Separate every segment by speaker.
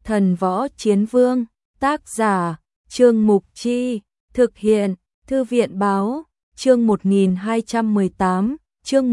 Speaker 1: Thần Võ Chiến Vương, tác giả, Trương Mục Chi, thực hiện, Thư viện Báo, chương 1218, chương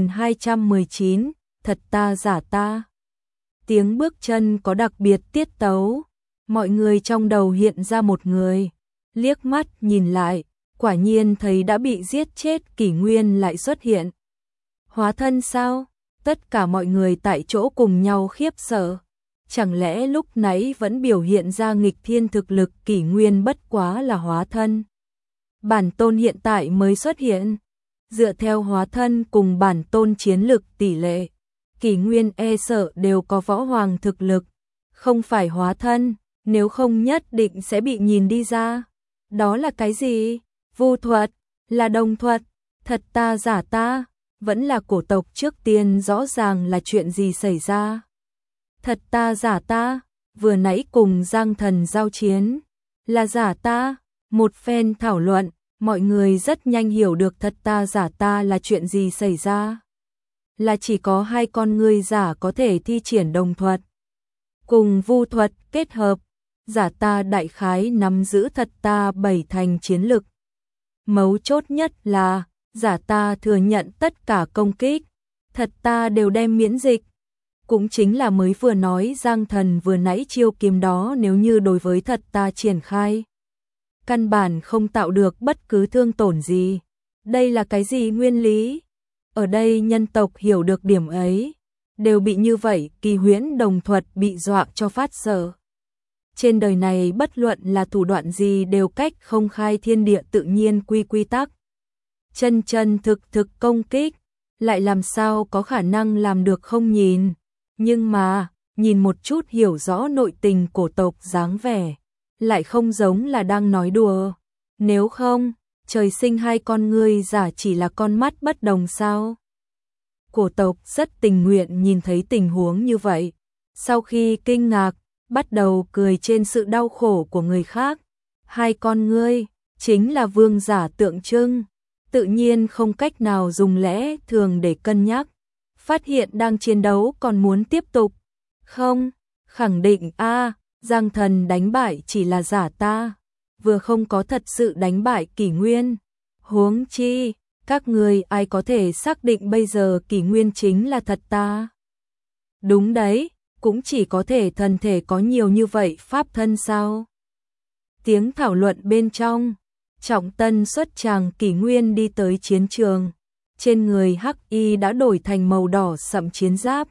Speaker 1: 1219, thật ta giả ta. Tiếng bước chân có đặc biệt tiết tấu, mọi người trong đầu hiện ra một người, liếc mắt nhìn lại, quả nhiên thấy đã bị giết chết Kỷ Nguyên lại xuất hiện. Hóa thân sao? Tất cả mọi người tại chỗ cùng nhau khiếp sợ. Chẳng lẽ lúc nãy vẫn biểu hiện ra nghịch thiên thực lực Kỷ Nguyên bất quá là hóa thân? Bản tôn hiện tại mới xuất hiện. Dựa theo hóa thân cùng bản tôn chiến lực tỷ lệ, Kỷ Nguyên e sợ đều có võ hoàng thực lực. Không phải hóa thân, nếu không nhất định sẽ bị nhìn đi ra. Đó là cái gì? Vu thuật? Là đồng thuật? Thật ta giả ta? Vẫn là cổ tộc trước tiên, rõ ràng là chuyện gì xảy ra? Thật ta giả ta? Vừa nãy cùng Giang Thần giao chiến, là giả ta? Một phen thảo luận, mọi người rất nhanh hiểu được thật ta giả ta là chuyện gì xảy ra. Là chỉ có hai con ngươi giả có thể thi triển đồng thuật cùng vu thuật kết hợp, giả ta đại khái nắm giữ thật ta 7 thành chiến lực. Mấu chốt nhất là giả ta thừa nhận tất cả công kích, thật ta đều đem miễn dịch. Cũng chính là mới vừa nói Giang Thần vừa nãy chiêu kiếm đó, nếu như đối với thật ta triển khai, căn bản không tạo được bất cứ thương tổn gì. Đây là cái gì nguyên lý? Ở đây nhân tộc hiểu được điểm ấy, đều bị như vậy kỳ huyễn đồng thuật bị dọa cho phát sợ. Trên đời này bất luận là thủ đoạn gì đều cách không khai thiên địa tự nhiên quy tắc. Chân chân thực công kích, lại làm sao có khả năng làm được không nhìn. Nhưng mà, nhìn một chút hiểu rõ nội tình cổ tộc dáng vẻ, lại không giống là đang nói đùa. Nếu không, trời sinh hai con ngươi giả chỉ là con mắt bất đồng sao? Cổ tộc rất tình nguyện nhìn thấy tình huống như vậy. Sau khi kinh ngạc, bắt đầu cười trên sự đau khổ của người khác. Hai con ngươi, chính là vương giả tượng trưng. Tự nhiên không cách nào dùng lẽ thường để cân nhắc. Phát hiện đang chiến đấu còn muốn tiếp tục. Không, khẳng định Giang Thần đánh bại chỉ là giả ta. Vừa không có thật sự đánh bại Kỷ Nguyên. Huống chi, các người ai có thể xác định bây giờ Kỷ Nguyên chính là thật ta? Đúng đấy, cũng chỉ có thể thần thể có nhiều như vậy pháp thân sao? Tiếng thảo luận bên trong, trọng tân xuất tràng Kỷ Nguyên đi tới chiến trường. Trên người hắc y đã đổi thành màu đỏ sậm chiến giáp.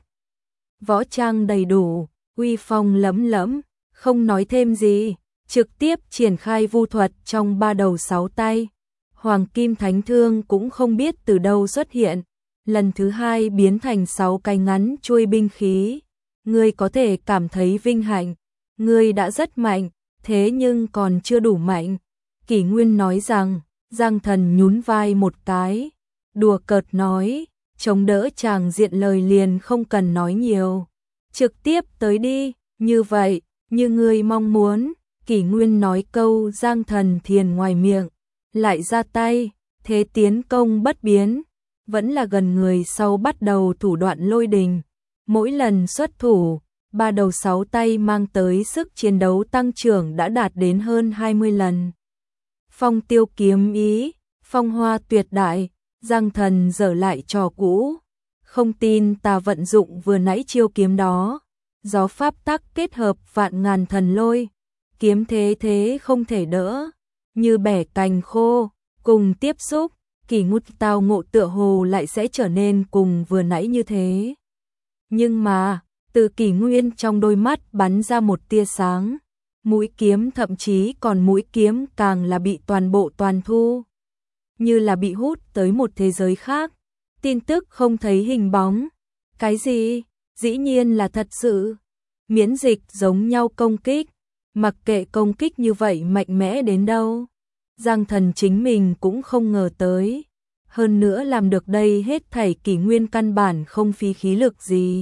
Speaker 1: Võ trang đầy đủ, uy phong lẫm lẫm, không nói thêm gì, trực tiếp triển khai vu thuật trong 3 đầu 6 tay. Hoàng kim thánh thương cũng không biết từ đâu xuất hiện, lần thứ 2 biến thành 6 cái ngắn chuôi binh khí. Ngươi có thể cảm thấy vinh hạnh, ngươi đã rất mạnh, thế nhưng còn chưa đủ mạnh. Kỷ Nguyên nói rằng, Giang Thần nhún vai một cái, đùa cợt nói, chống đỡ chàng diện lời liền không cần nói nhiều. Trực tiếp tới đi, như vậy, như ngươi mong muốn. Kỷ Nguyên nói câu Giang Thần thiền ngoài miệng, lại ra tay, thế tiến công bất biến, vẫn là gần người sau bắt đầu thủ đoạn lôi đình. Mỗi lần xuất thủ, 3 đầu 6 tay mang tới sức chiến đấu tăng trưởng đã đạt đến hơn 20 lần. Phong tiêu kiếm ý, phong hoa tuyệt đại, Giang Thần dở lại trò cũ. Không tin ta vận dụng vừa nãy chiêu kiếm đó. Gió pháp tắc kết hợp vạn ngàn thần lôi. Kiếm thế không thể đỡ. Như bẻ cành khô, cùng tiếp xúc, Kỷ Ngút tao ngộ tựa hồ lại sẽ trở nên cùng vừa nãy như thế. Nhưng mà, từ Kỷ Nguyên trong đôi mắt bắn ra một tia sáng. Mũi kiếm thậm chí còn mũi kiếm càng là bị toàn bộ toàn thu. Như là bị hút tới một thế giới khác. Tin tức không thấy hình bóng. Cái gì? Dĩ nhiên là thật sự. Miễn dịch giống nhau công kích. Mặc kệ công kích như vậy mạnh mẽ đến đâu. Giang Thần chính mình cũng không ngờ tới. Hơn nữa làm được đây hết thảy Kỷ Nguyên căn bản không phí khí lực gì.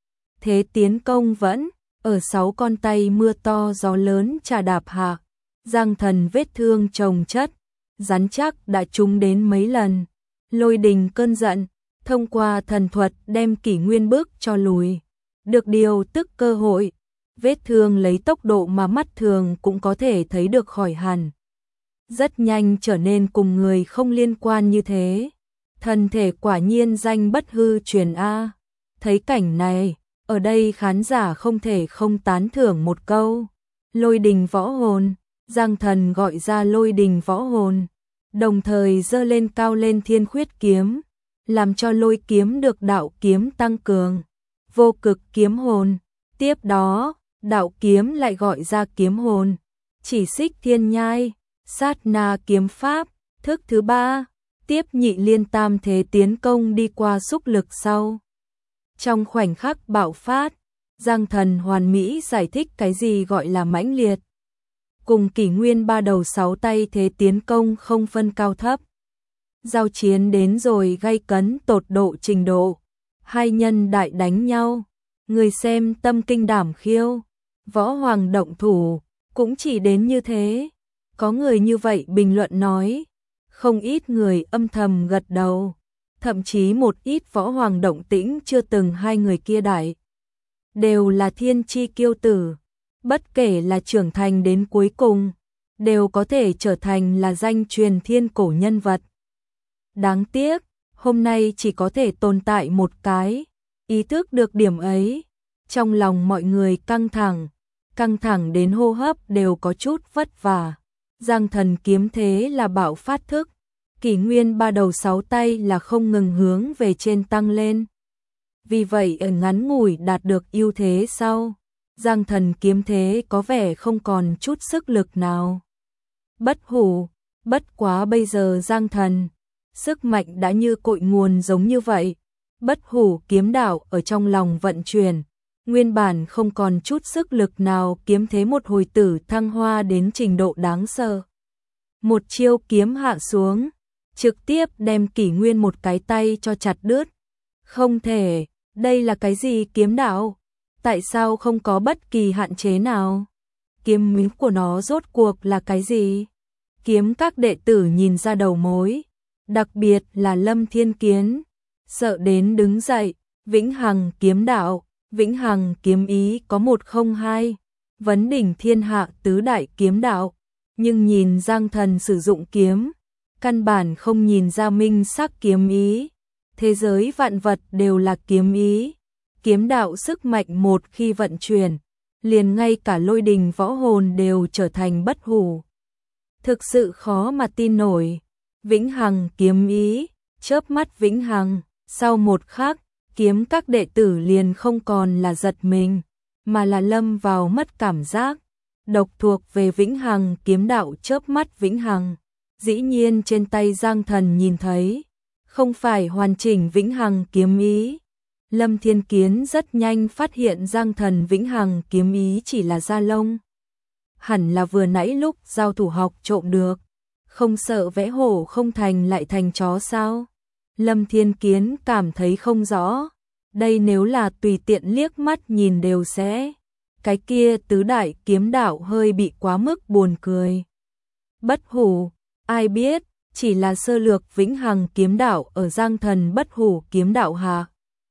Speaker 1: Thế tiến công vẫn ở 6 con tay mưa to gió lớn trà đạp hạ. Giang Thần vết thương chồng chất, rắn chắc đã trúng đến mấy lần. Lôi đình cơn giận, thông qua thần thuật đem Kỷ Nguyên bước cho lùi. Được điều tức cơ hội, vết thương lấy tốc độ mà mắt thường cũng có thể thấy được khỏi hẳn. Rất nhanh trở nên cùng người không liên quan như thế. Thân thể quả nhiên danh bất hư truyền a. Thấy cảnh này, ở đây khán giả không thể không tán thưởng một câu. Lôi đình võ hồn, Giang Thần gọi ra lôi đình võ hồn, đồng thời giơ lên cao lên thiên khuyết kiếm, làm cho lôi kiếm được đạo kiếm tăng cường. Vô cực kiếm hồn, tiếp đó, đạo kiếm lại gọi ra kiếm hồn, chỉ xích thiên nhai, sát na kiếm pháp, thức thứ 3, tiếp nhị liên tam thế tiến công đi qua xúc lực sau. Trong khoảnh khắc bạo phát, Giang Thần hoàn mỹ giải thích cái gì gọi là mãnh liệt. Cùng kỷ nguyên 3 đầu 6 tay thế tiến công không phân cao thấp. Giao chiến đến rồi gay cấn tột độ trình độ. Hai nhân đại đánh nhau, người xem tâm kinh đảm khiêu. Võ Hoàng động thủ, cũng chỉ đến như thế. Có người như vậy bình luận nói, không ít người âm thầm gật đầu. Thậm chí một ít Võ Hoàng động tĩnh chưa từng hai người kia đại. Đều là thiên chi kiêu tử, bất kể là trưởng thành đến cuối cùng, đều có thể trở thành là danh truyền thiên cổ nhân vật. Đáng tiếc, hôm nay chỉ có thể tồn tại một cái, ý thức được điểm ấy. Trong lòng mọi người căng thẳng đến hô hấp đều có chút vất vả. Giang Thần kiếm thế là bạo phát thức, kỷ nguyên 3 đầu 6 tay là không ngừng hướng về trên tăng lên. Vì vậy ở ngắn ngủi đạt được ưu thế sau, Giang Thần kiếm thế có vẻ không còn chút sức lực nào. Bất hủ, bất quá bây giờ Giang Thần, sức mạnh đã như cội nguồn giống như vậy. Bất hủ kiếm đạo ở trong lòng vận chuyển, nguyên bản không còn chút sức lực nào, kiếm thế một hồi tử thăng hoa đến trình độ đáng sợ. Một chiêu kiếm hạ xuống, trực tiếp đem kỷ nguyên một cái tay cho chặt đứt. Không thể, đây là cái gì kiếm đạo? Tại sao không có bất kỳ hạn chế nào? Kiếm ý của nó rốt cuộc là cái gì? Kiếm các đệ tử nhìn ra đầu mối, đặc biệt là Lâm Thiên Kiến, sợ đến đứng dậy. Vĩnh Hằng kiếm đạo, Vĩnh Hằng kiếm ý có 102, vấn đỉnh thiên hạ tứ đại kiếm đạo, nhưng nhìn Giang Thần sử dụng kiếm, căn bản không nhìn ra minh sắc kiếm ý. Thế giới vạn vật đều là kiếm ý. Kiếm đạo sức mạnh một khi vận chuyển, liền ngay cả lôi đình võ hồn đều trở thành bất hủ. Thực sự khó mà tin nổi. Vĩnh Hằng kiếm ý, chớp mắt Vĩnh Hằng, sau một khắc, kiếm các đệ tử liền không còn là giật mình, mà là lâm vào mất cảm giác. Độc thuộc về Vĩnh Hằng kiếm đạo chớp mắt Vĩnh Hằng, dĩ nhiên trên tay Giang Thần nhìn thấy, không phải hoàn chỉnh Vĩnh Hằng kiếm ý. Lâm Thiên Kiến rất nhanh phát hiện Giang Thần Vĩnh Hằng kiếm ý chỉ là da lông. Hẳn là vừa nãy lúc giao thủ học trộm được, không sợ vẽ hổ không thành lại thành chó sao? Lâm Thiên Kiến cảm thấy không rõ, đây nếu là tùy tiện liếc mắt nhìn đều sẽ. Cái kia tứ đại kiếm đạo hơi bị quá mức buồn cười. Bất hủ, ai biết, chỉ là sơ lược Vĩnh Hằng kiếm đạo ở Giang Thần bất hủ kiếm đạo hạ.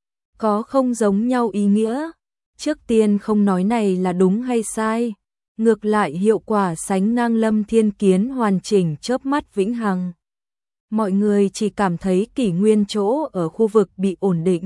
Speaker 1: Có không giống nhau ý nghĩa, trước tiên không nói này là đúng hay sai, ngược lại hiệu quả sánh ngang Lâm Thiên Kiến hoàn chỉnh chớp mắt Vĩnh Hằng. Mọi người chỉ cảm thấy kỷ nguyên chỗ ở khu vực bị ổn định.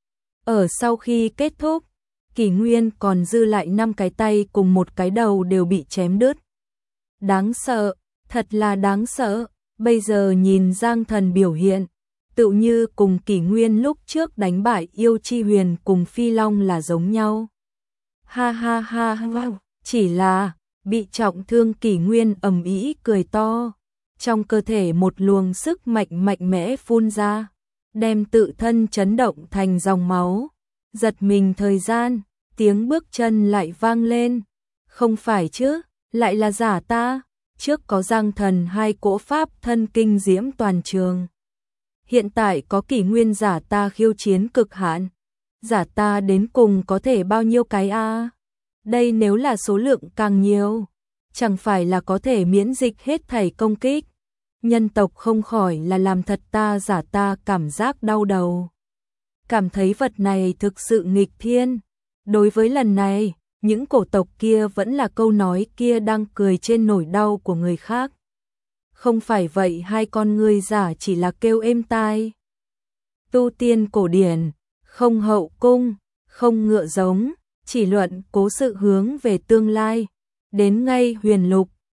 Speaker 1: Ở sau khi kết thúc, kỷ nguyên còn dư lại 5 cái tay cùng một cái đầu đều bị chém đứt. Đáng sợ, thật là đáng sợ. Bây giờ nhìn Giang Thần biểu hiện, tựu như cùng kỷ nguyên lúc trước đánh bại Yêu Chi Huyền cùng Phi Long là giống nhau. Ha ha ha ha, chỉ là bị trọng thương kỷ nguyên ầm ĩ cười to. Trong cơ thể một luồng sức mạnh mạnh mẽ phun ra, đem tự thân chấn động thành dòng máu. Giật mình thời gian, tiếng bước chân lại vang lên. Không phải chứ, lại là giả ta. Trước có Giang Thần 2 cỗ pháp thân kinh diễm toàn trường. Hiện tại có kỷ nguyên giả ta khiêu chiến cực hạn. Giả ta đến cùng có thể bao nhiêu cái a? Đây nếu là số lượng càng nhiều, chẳng phải là có thể miễn dịch hết thảy công kích. Nhân tộc không khỏi là làm thật ta giả ta cảm giác đau đầu. Cảm thấy vật này thực sự nghịch thiên. Đối với lần này, những cổ tộc kia vẫn là câu nói kia đang cười trên nỗi đau của người khác. Không phải vậy hai con ngươi giả chỉ là kêu êm tai. Tu tiên cổ điển, không hậu cung, không ngựa giống, chỉ luận cố sự hướng về tương lai. Đến ngay huyền lục,